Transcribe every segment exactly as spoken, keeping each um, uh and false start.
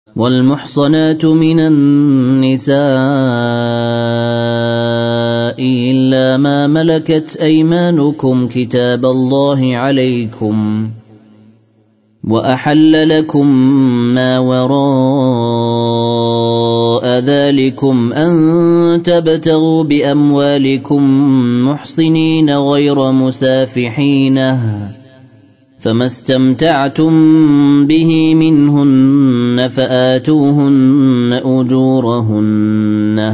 والمحصنات من النساء إلا ما ملكت أيمانكم كتاب الله عليكم وأحل لكم ما وراء ذلكم أن تبتغوا بأموالكم محصنين غير مسافحين فما استمتعتم به منهن فآتوهن أجورهن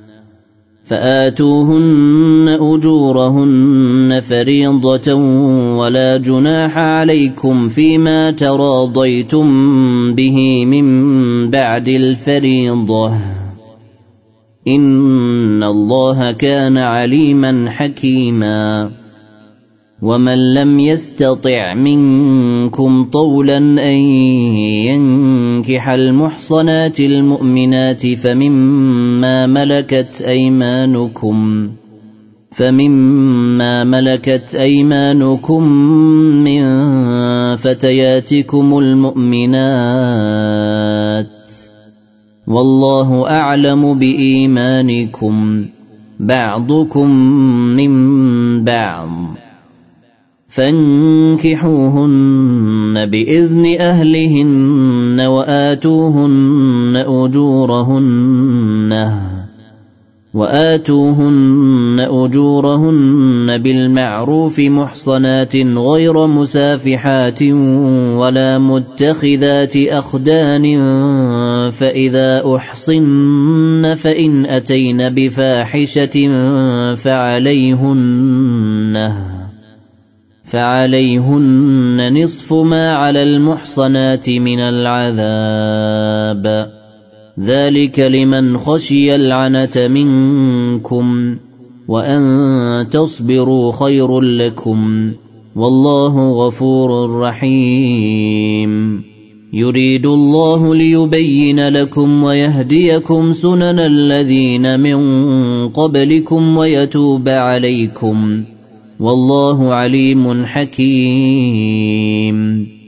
فآتوهن أجورهن فريضة ولا جناح عليكم فيما تراضيتم به من بعد الفريضة إن الله كان عليما حكيما ومن لم يستطع منكم طولا أن ينكح المحصنات المؤمنات فمما ملكت أيمانكم فمما ملكت أيمانكم من فتياتكم المؤمنات والله أعلم بإيمانكم بعضكم من بعض فانكحوهن بإذن أهلهن وآتوهن أجورهن وآتوهن أجورهن بالمعروف محصنات غير مسافحات ولا متخذات أخدان فإذا أحصن فإن أتين بفاحشة فعليهن فعليهن نصف ما على المحصنات من العذاب ذلك لمن خشي العنة منكم وأن تصبروا خير لكم والله غفور رحيم يريد الله ليبين لكم ويهديكم سنن الذين من قبلكم ويتوب عليكم والله عليم حكيم